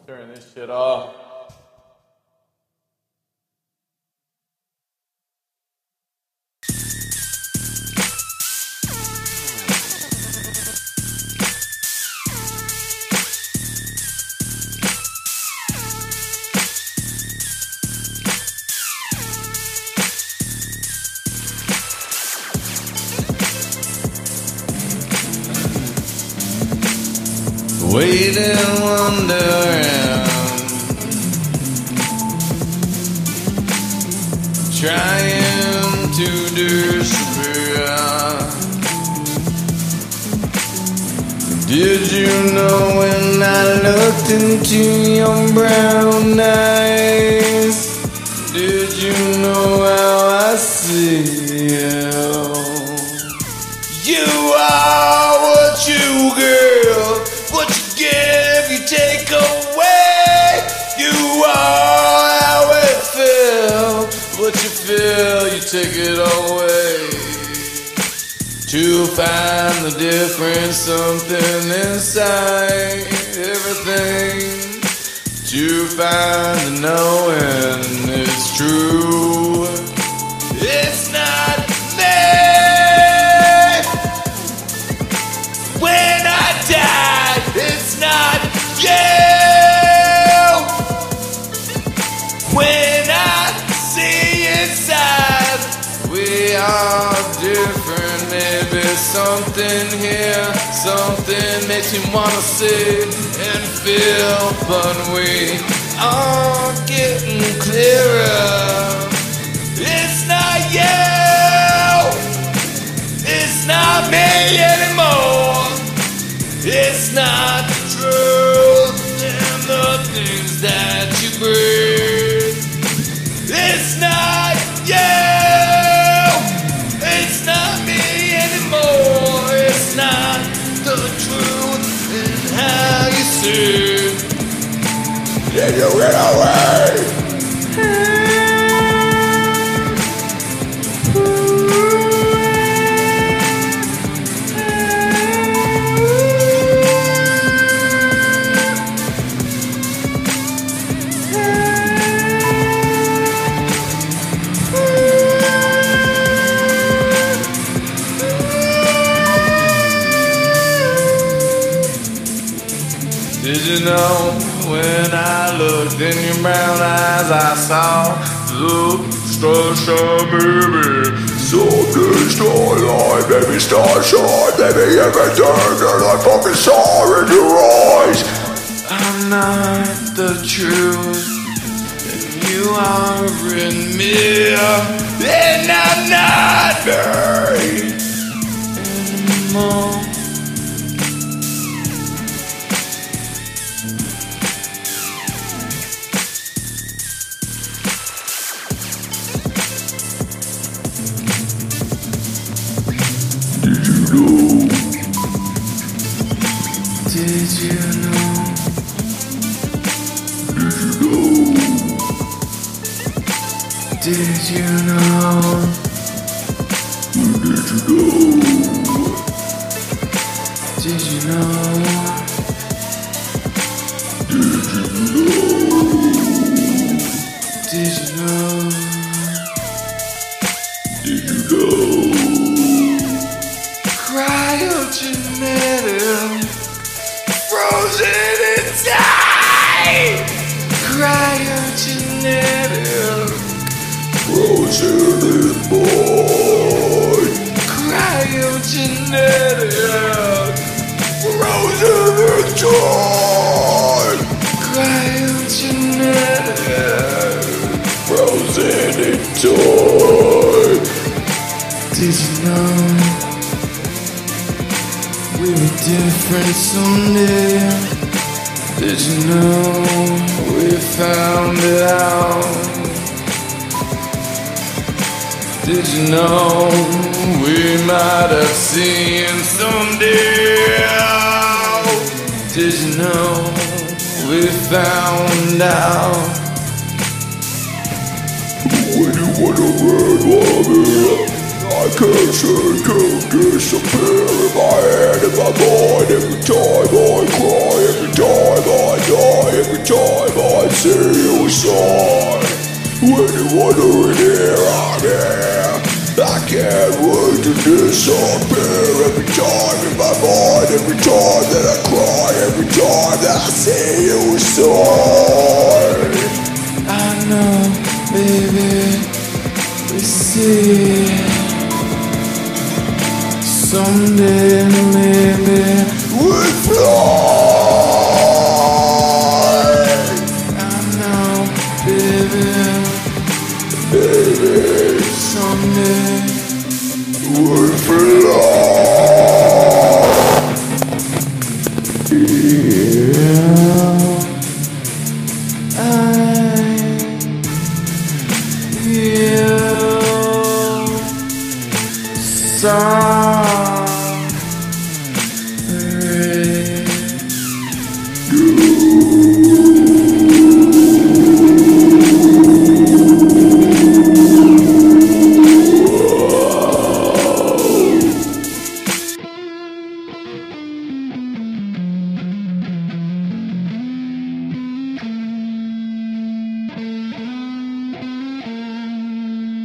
Turn this shit off. Waiting, wondering, trying to disappear. Did you know when I looked into your brown eyes? Did you know how I see you? You are what you girl. What you give, you take away. You are how it feels. What you feel, you take it away. To find the difference, something inside everything. To find the knowing it's true. It's not me. When I die, it's not you. When I see inside, we are different. Maybe something here, something makes me wanna see and feel. But we are getting clearer. It's not you. It's not me anymore. It's not the truth and the things that you breathe. It's not you. It's not me anymore. It's not the truth and how you see. Did you get away? Did you know when I looked in your brown eyes, I saw the starshine, baby. Something starlight, baby, starshine, baby, everything that I fucking saw in your eyes. I'm not the truth, and you are in me, and I'm not me anymore. Did you know? Did you know? Did you know? Did you know? Cryogenetic, frozen inside. Cryogenetic, frozen in boy. Cryogenetic, frozen inside. Cryogenetic, frozen inside. Did you know? We were different someday. Did you know we found it out? Did you know we might have seen someday? Did you know we found out? When you wanna run, I can't disappear in my head, in my mind. Every time I cry, every time I die, every time I see you sigh. When you're wondering here, I'm here. I can't wait to disappear. Every time in my mind, every time that I cry, every time that I see you sigh. I know, baby, we see someday maybe